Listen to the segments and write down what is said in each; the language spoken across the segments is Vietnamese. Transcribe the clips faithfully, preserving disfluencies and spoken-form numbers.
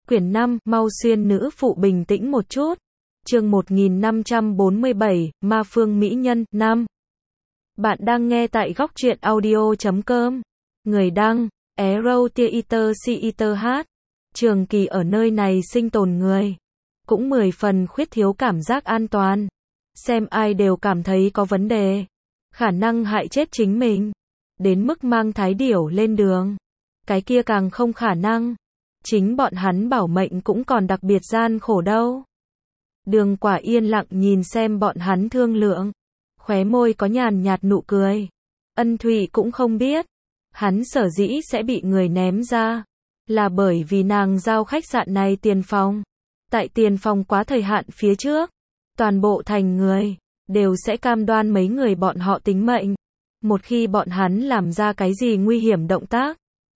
Quyển năm, mau xuyên nữ phụ bình tĩnh một chút. Chương một nghìn năm trăm bốn mươi bảy, Ma Phương Mỹ Nhân, năm. Bạn đang nghe tại góc truyện audio chấm com. Người đăng, Arrow Theater Theater hát. Trường kỳ ở nơi này sinh tồn người. Cũng mười phần khuyết thiếu cảm giác an toàn. Xem ai đều cảm thấy có vấn đề. Khả năng hại chết chính mình. Đến mức mang thái điểu lên đường. Cái kia càng không khả năng. Chính bọn hắn bảo mệnh cũng còn đặc biệt gian khổ đâu. Đường Quả yên lặng nhìn xem bọn hắn thương lượng. Khóe môi có nhàn nhạt nụ cười. Ân Thụy cũng không biết. Hắn sở dĩ sẽ bị người ném ra. Là bởi vì nàng giao khách sạn này tiền phòng. Tại tiền phòng quá thời hạn phía trước. Toàn bộ thành người. Đều sẽ cam đoan mấy người bọn họ tính mệnh. Một khi bọn hắn làm ra cái gì nguy hiểm động tác.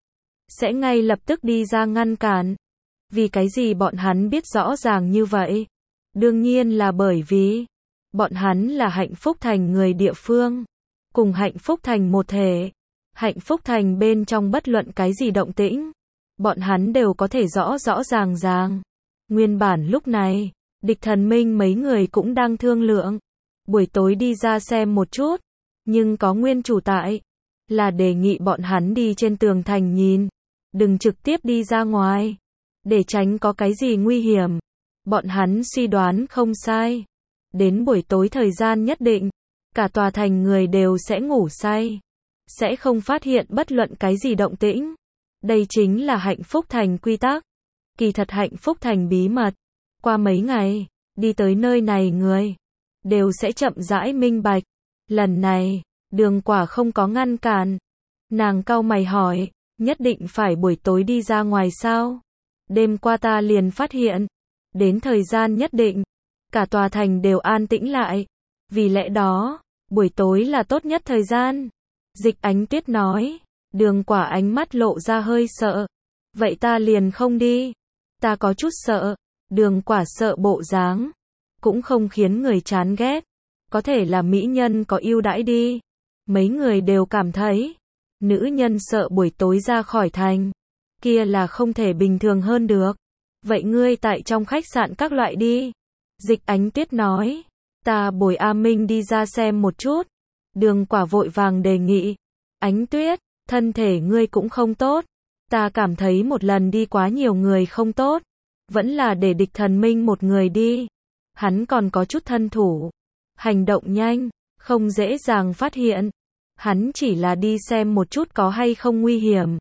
Sẽ ngay lập tức đi ra ngăn cản. Vì cái gì bọn hắn biết rõ ràng như vậy? Đương nhiên là bởi vì bọn hắn là Hạnh Phúc Thành người địa phương. Cùng Hạnh Phúc Thành một thể. Hạnh Phúc Thành bên trong bất luận cái gì động tĩnh. Bọn hắn đều có thể rõ rõ ràng ràng. Nguyên bản lúc này, Địch Thần Minh mấy người cũng đang thương lượng. Buổi tối đi ra xem một chút. Nhưng có nguyên chủ tại. Là đề nghị bọn hắn đi trên tường thành nhìn. Đừng trực tiếp đi ra ngoài. Để tránh có cái gì nguy hiểm. Bọn hắn suy đoán không sai. Đến buổi tối thời gian nhất định. Cả tòa thành người đều sẽ ngủ say. Sẽ không phát hiện bất luận cái gì động tĩnh. Đây chính là Hạnh Phúc Thành quy tắc. Kỳ thật Hạnh Phúc Thành bí mật. Qua mấy ngày, đi tới nơi này người. Đều sẽ chậm rãi minh bạch. Lần này, Đường Quả không có ngăn cản. Nàng cau mày hỏi. Nhất định phải buổi tối đi ra ngoài sao? Đêm qua ta liền phát hiện. Đến thời gian nhất định. Cả tòa thành đều an tĩnh lại. Vì lẽ đó, buổi tối là tốt nhất thời gian. Dịch Ánh Tuyết nói. Đường Quả ánh mắt lộ ra hơi sợ. Vậy ta liền không đi. Ta có chút sợ. Đường Quả sợ bộ dáng. Cũng không khiến người chán ghét. Có thể là mỹ nhân có ưu đãi đi. Mấy người đều cảm thấy. Nữ nhân sợ buổi tối ra khỏi thành. Kia là không thể bình thường hơn được. Vậy ngươi tại trong khách sạn các loại đi. Dịch Ánh Tuyết nói. Ta bồi A Minh đi ra xem một chút. Đường Quả vội vàng đề nghị. Ánh Tuyết, thân thể ngươi cũng không tốt. Ta cảm thấy một lần đi quá nhiều người không tốt. Vẫn là để Địch Thần Minh một người đi. Hắn còn có chút thân thủ. Hành động nhanh, không dễ dàng phát hiện. Hắn chỉ là đi xem một chút có hay không nguy hiểm.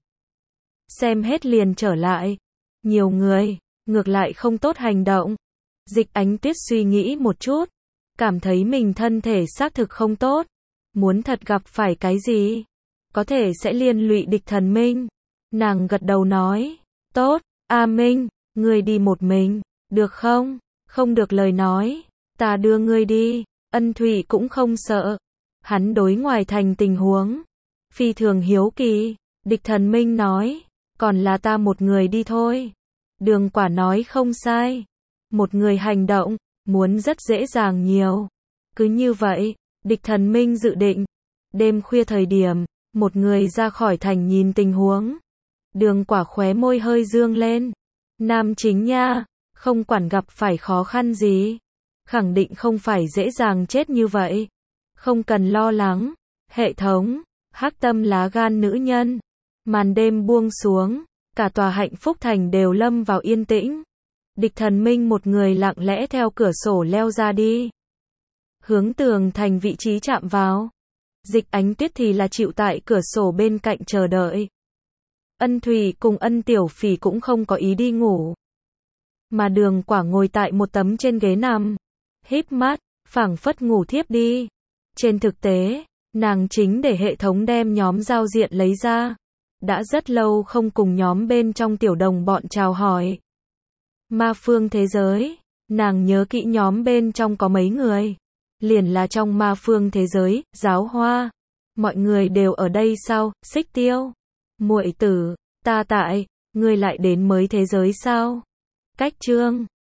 Xem hết liền trở lại. Nhiều người, ngược lại không tốt hành động. Dịch Ánh Tuyết suy nghĩ một chút. Cảm thấy mình thân thể xác thực không tốt. Muốn thật gặp phải cái gì? Có thể sẽ liên lụy Địch Thần Minh. Nàng gật đầu nói. Tốt, A Minh, ngươi đi một mình, được không? Không được lời nói. Ta đưa ngươi đi. Ân Thụy cũng không sợ. Hắn đối ngoài thành tình huống. Phi thường hiếu kỳ. Địch Thần Minh nói. Còn là ta một người đi thôi. Đường Quả nói không sai. Một người hành động, muốn rất dễ dàng nhiều. Cứ như vậy, Địch Thần Minh dự định. Đêm khuya thời điểm, một người ra khỏi thành nhìn tình huống. Đường Quả khóe môi hơi dương lên. Nam chính nha, không quản gặp phải khó khăn gì. Khẳng định không phải dễ dàng chết như vậy. Không cần lo lắng. Hệ thống, hắc tâm lá gan nữ nhân. Màn đêm buông xuống. Cả tòa Hạnh Phúc Thành đều lâm vào yên tĩnh. Địch Thần Minh một người lặng lẽ theo cửa sổ leo ra đi. Hướng tường thành vị trí chạm vào. Dịch Ánh Tuyết thì là chịu tại cửa sổ bên cạnh chờ đợi. Ân Thụy cùng Ân Tiểu Phỉ cũng không có ý đi ngủ. Mà Đường Quả ngồi tại một tấm trên ghế nằm. Híp mắt, phảng phất ngủ thiếp đi. Trên thực tế, nàng chính để hệ thống đem nhóm giao diện lấy ra. Đã rất lâu không cùng nhóm bên trong tiểu đồng bọn chào hỏi. Ma phương thế giới, nàng nhớ kỹ nhóm bên trong có mấy người. Liền là trong ma phương thế giới, Giáo Hoa. Mọi người đều ở đây sao? Xích Tiêu, muội tử, ta tại, ngươi lại đến mới thế giới sao? Cách Trương,